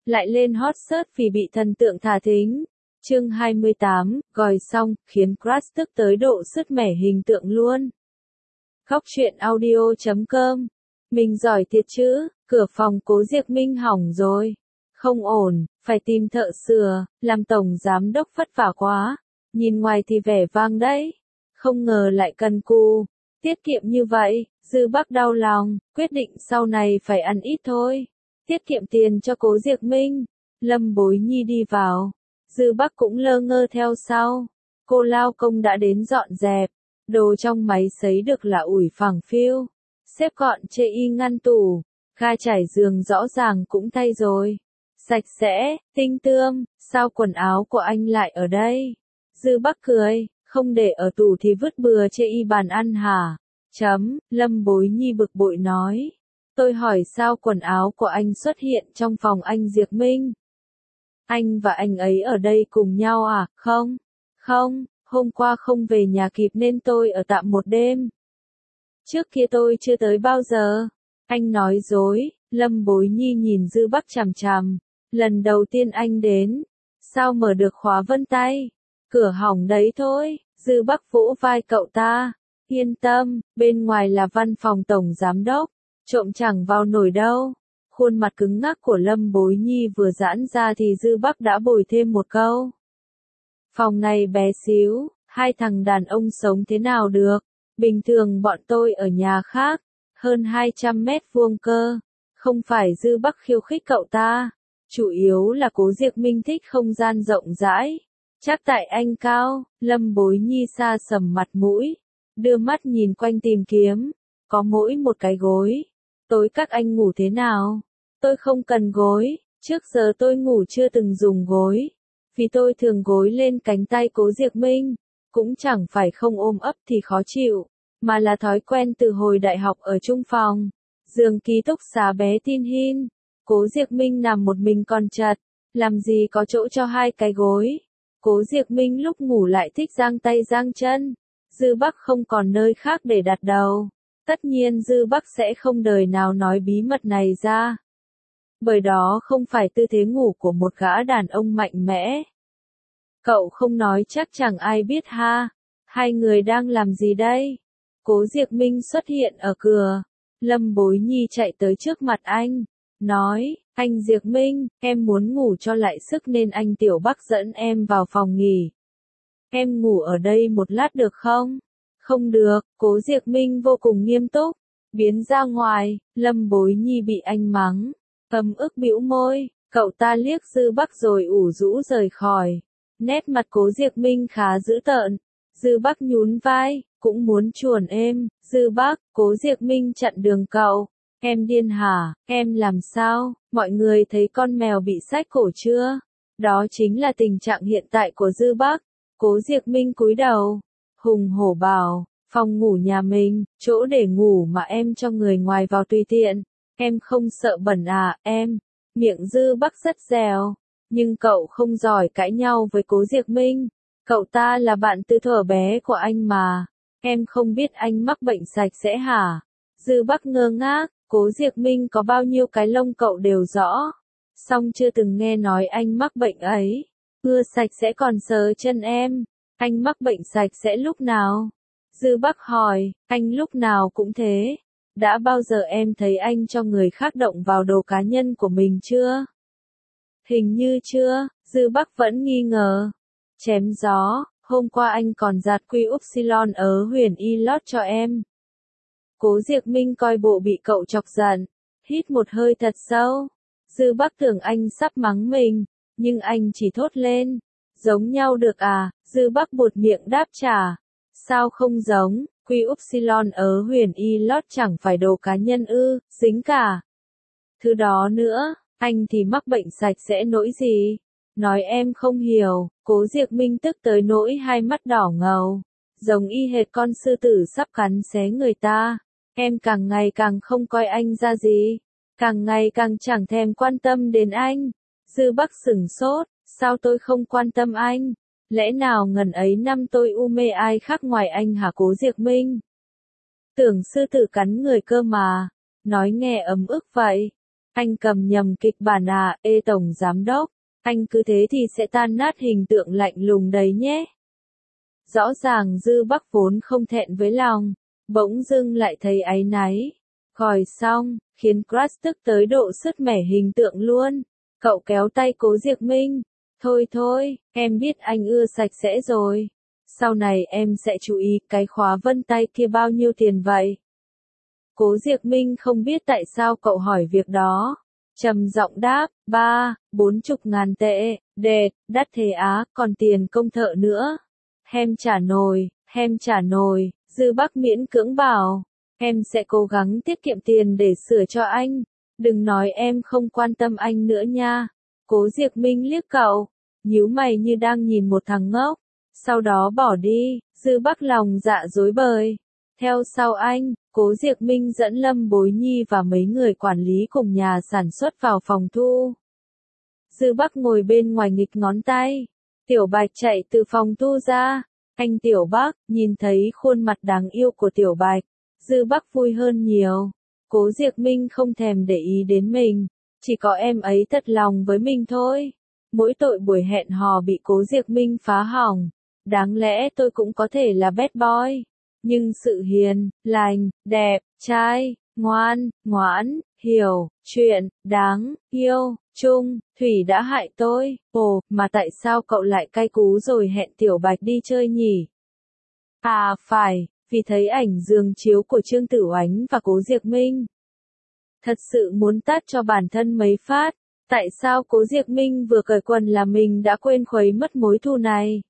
lại lên hot search vì bị thần tượng thả thính. Chương 28, gòi xong, khiến crush tức tới độ sứt mẻ hình tượng luôn. Khóc chuyện audio.com. Mình giỏi thiệt chứ, cửa phòng Cố Diệc Minh hỏng rồi. Không ổn, phải tìm thợ sửa, làm tổng giám đốc vất vả quá. Nhìn ngoài thì vẻ vang đấy. Không ngờ lại cần cù, tiết kiệm như vậy, Dư Bắc đau lòng, quyết định sau này phải ăn ít thôi. Tiết kiệm tiền cho Cố Diệc Minh. Lâm Bối Nhi đi vào. Dư Bắc cũng lơ ngơ theo sau. Cô lao công đã đến dọn dẹp. Đồ trong máy sấy được là ủi phẳng phiu. Xếp gọn chê y ngăn tủ. Ga trải giường rõ ràng cũng thay rồi. Sạch sẽ, tinh tươm, sao quần áo của anh lại ở đây? Dư Bắc cười, không để ở tủ thì vứt bừa chê y bàn ăn hả? Lâm Bối Nhi bực bội nói. Tôi hỏi sao quần áo của anh xuất hiện trong phòng anh Diệc Minh? Anh và anh ấy ở đây cùng nhau à? Không, hôm qua không về nhà kịp nên tôi ở tạm một đêm. Trước kia tôi chưa tới bao giờ. Anh nói dối. Lâm Bối Nhi nhìn Dư Bắc chằm chằm. Lần đầu tiên anh đến. Sao mở được khóa vân tay? Cửa hỏng đấy thôi. Dư Bắc vỗ vai cậu ta. Yên tâm, bên ngoài là văn phòng tổng giám đốc. Trộm chẳng vào nổi đâu. Khuôn mặt cứng ngắc của Lâm Bối Nhi vừa giãn ra thì Dư Bắc đã bồi thêm một câu. Phòng này bé xíu, hai thằng đàn ông sống thế nào được? Bình thường bọn tôi ở nhà khác, hơn 200 mét vuông cơ. Không phải Dư Bắc khiêu khích cậu ta. Chủ yếu là Cố Diệc Minh thích không gian rộng rãi. Chắc tại anh cao. Lâm Bối Nhi xa sầm mặt mũi. Đưa mắt nhìn quanh tìm kiếm. Có mỗi một cái gối. Tối các anh ngủ thế nào? Tôi không cần gối. Trước giờ tôi ngủ chưa từng dùng gối. Vì tôi thường gối lên cánh tay Cố Diệc Minh. Cũng chẳng phải không ôm ấp thì khó chịu. Mà là thói quen từ hồi đại học ở chung phòng. Giường ký túc xá bé tin hin. Cố Diệc Minh nằm một mình còn chật. Làm gì có chỗ cho hai cái gối. Cố Diệc Minh lúc ngủ lại thích giang tay giang chân. Dư Bắc không còn nơi khác để đặt đầu. Tất nhiên Dư Bắc sẽ không đời nào nói bí mật này ra. Bởi đó không phải tư thế ngủ của một gã đàn ông mạnh mẽ. Cậu không nói chắc chẳng ai biết ha. Hai người đang làm gì đây? Cố Diệc Minh xuất hiện ở cửa. Lâm Bối Nhi chạy tới trước mặt anh. Nói, anh Diệc Minh, em muốn ngủ cho lại sức nên anh Tiểu Bắc dẫn em vào phòng nghỉ. Em ngủ ở đây một lát được không? Không được, Cố Diệc Minh vô cùng nghiêm túc. Biến ra ngoài, Lâm Bối Nhi bị anh mắng. Ấm ức bĩu môi, cậu ta liếc Dư Bắc rồi ủ rũ rời khỏi. Nét mặt Cố Diệc Minh khá dữ tợn. Dư Bắc nhún vai, cũng muốn chuồn êm. Dư Bắc, Cố Diệc Minh chặn đường cậu. Em điên hả? Em làm sao? Mọi người thấy con mèo bị xách cổ chưa? Đó chính là tình trạng hiện tại của Dư Bắc. Cố Diệc Minh cúi đầu. Hùng hổ bảo, phòng ngủ nhà mình, chỗ để ngủ mà em cho người ngoài vào tùy tiện. Em không sợ bẩn à, em? Miệng Dư Bắc rất dẻo. Nhưng cậu không giỏi cãi nhau với Cố Diệc Minh. Cậu ta là bạn từ thuở bé của anh mà. Em không biết anh mắc bệnh sạch sẽ hả? Dư Bắc ngơ ngác, Cố Diệc Minh có bao nhiêu cái lông cậu đều rõ. Song chưa từng nghe nói anh mắc bệnh ấy. Mưa sạch sẽ còn sờ chân em. Anh mắc bệnh sạch sẽ lúc nào? Dư Bắc hỏi, anh lúc nào cũng thế. Đã bao giờ em thấy anh cho người khác động vào đồ cá nhân của mình chưa? Hình như chưa. Dư Bắc vẫn nghi ngờ. Chém gió, hôm qua anh còn giặt quy upsilon ở Huyền Y lót cho em. Cố Diệc Minh coi bộ bị cậu chọc giận. Hít một hơi thật sâu. Dư Bắc tưởng anh sắp mắng mình. Nhưng anh chỉ thốt lên. Giống nhau được à? Dư Bắc buột miệng đáp trả. Sao không giống? Quy upsilon ở Huyền Y lót chẳng phải đồ cá nhân ư, dính cả. Thứ đó nữa, anh thì mắc bệnh sạch sẽ nỗi gì? Nói em không hiểu. Cố Diệc Minh tức tới nỗi hai mắt đỏ ngầu. Giống y hệt con sư tử sắp cắn xé người ta. Em càng ngày càng không coi anh ra gì. Càng ngày càng chẳng thèm quan tâm đến anh. Dư Bắc sửng sốt. Sao tôi không quan tâm anh? Lẽ nào ngần ấy năm tôi u mê ai khác ngoài anh hả Cố Diệc Minh? Tưởng sư tử cắn người cơ mà. Nói nghe ấm ức vậy. Anh cầm nhầm kịch bản à, ê tổng giám đốc, anh cứ thế thì sẽ tan nát hình tượng lạnh lùng đấy nhé. Rõ ràng Dư Bắc vốn không thẹn với lòng, bỗng dưng lại thấy áy náy. Gọi xong, khiến Crush tức tới độ sứt mẻ hình tượng luôn. Cậu kéo tay Cố Diệc Minh. Thôi thôi, em biết anh ưa sạch sẽ rồi. Sau này em sẽ chú ý cái khóa vân tay kia bao nhiêu tiền vậy? Cố Diệc Minh không biết tại sao cậu hỏi việc đó. Trầm giọng đáp, 40.000 tệ, đệt, đắt thế á, còn tiền công thợ nữa. Em trả nồi, Dư Bắc miễn cưỡng bảo, em sẽ cố gắng tiết kiệm tiền để sửa cho anh. Đừng nói em không quan tâm anh nữa nha. Cố Diệc Minh liếc cậu, nhíu mày như đang nhìn một thằng ngốc. Sau đó bỏ đi, Dư Bắc lòng dạ rối bời. Theo sau anh, Cố Diệc Minh dẫn Lâm Bối Nhi và mấy người quản lý cùng nhà sản xuất vào phòng thu. Dư Bắc ngồi bên ngoài nghịch ngón tay. Tiểu Bạch chạy từ phòng thu ra. Anh Tiểu Bắc, nhìn thấy khuôn mặt đáng yêu của Tiểu Bạch. Dư Bắc vui hơn nhiều. Cố Diệc Minh không thèm để ý đến mình. Chỉ có em ấy thật lòng với mình thôi. Mỗi tội buổi hẹn hò bị Cố Diệc Minh phá hỏng. Đáng lẽ tôi cũng có thể là bad boy. Nhưng sự hiền, lành, đẹp, trai, ngoan, hiểu, chuyện, đáng, yêu, chung, Thủy đã hại tôi. Ồ, mà tại sao cậu lại cay cú rồi hẹn Tiểu Bạch đi chơi nhỉ? À phải, vì thấy ảnh giường chiếu của Trương Tử Oánh và Cố Diệc Minh. Thật sự muốn tát cho bản thân mấy phát. Tại sao Cố Diệc Minh vừa cởi quần là mình đã quên khuấy mất mối thù này?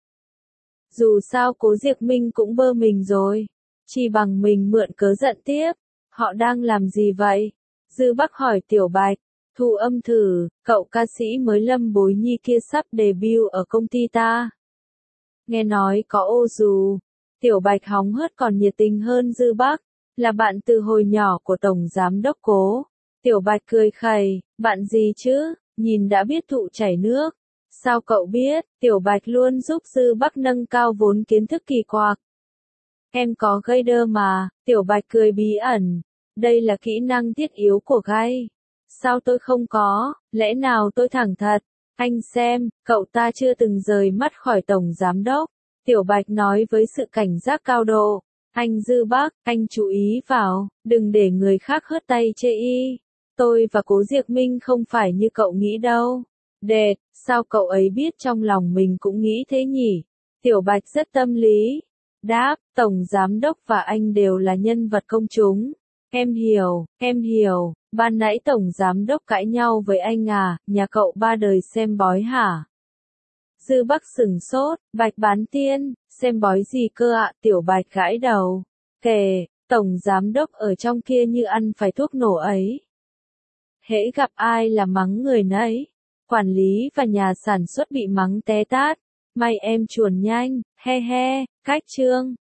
Dù sao Cố Diệc Minh cũng bơ mình rồi. Chỉ bằng mình mượn cớ giận tiếp. Họ đang làm gì vậy? Dư Bắc hỏi Tiểu Bạch. Thu âm thử, cậu ca sĩ mới Lâm Bối Nhi kia sắp debut ở công ty ta. Nghe nói có ô dù. Tiểu Bạch hóng hớt còn nhiệt tình hơn Dư Bắc. Là bạn từ hồi nhỏ của Tổng Giám Đốc Cố. Tiểu Bạch cười khẩy, bạn gì chứ, nhìn đã biết thụ chảy nước. Sao cậu biết, Tiểu Bạch luôn giúp Dư Bắc nâng cao vốn kiến thức kỳ quặc. Em có gaydar mà, Tiểu Bạch cười bí ẩn. Đây là kỹ năng thiết yếu của gay. Sao tôi không có, lẽ nào tôi thẳng thật. Anh xem, cậu ta chưa từng rời mắt khỏi Tổng Giám Đốc. Tiểu Bạch nói với sự cảnh giác cao độ. Anh Dư Bắc, anh chú ý vào, đừng để người khác hớt tay chê y. Tôi và Cố Diệc Minh không phải như cậu nghĩ đâu. Đệt, sao cậu ấy biết trong lòng mình cũng nghĩ thế nhỉ? Tiểu Bạch rất tâm lý. Đáp, Tổng Giám Đốc và anh đều là nhân vật công chúng. Em hiểu, ban nãy Tổng Giám Đốc cãi nhau với anh à, nhà cậu ba đời xem bói hả? Dư Bắc sửng sốt, Bạch bán tiên, xem bói gì cơ ạ? Tiểu Bạch gãi đầu. Kể, Tổng Giám Đốc ở trong kia như ăn phải thuốc nổ ấy. Hễ gặp ai là mắng người nấy. Quản lý và nhà sản xuất bị mắng té tát. May em chuồn nhanh, he he, cách chương.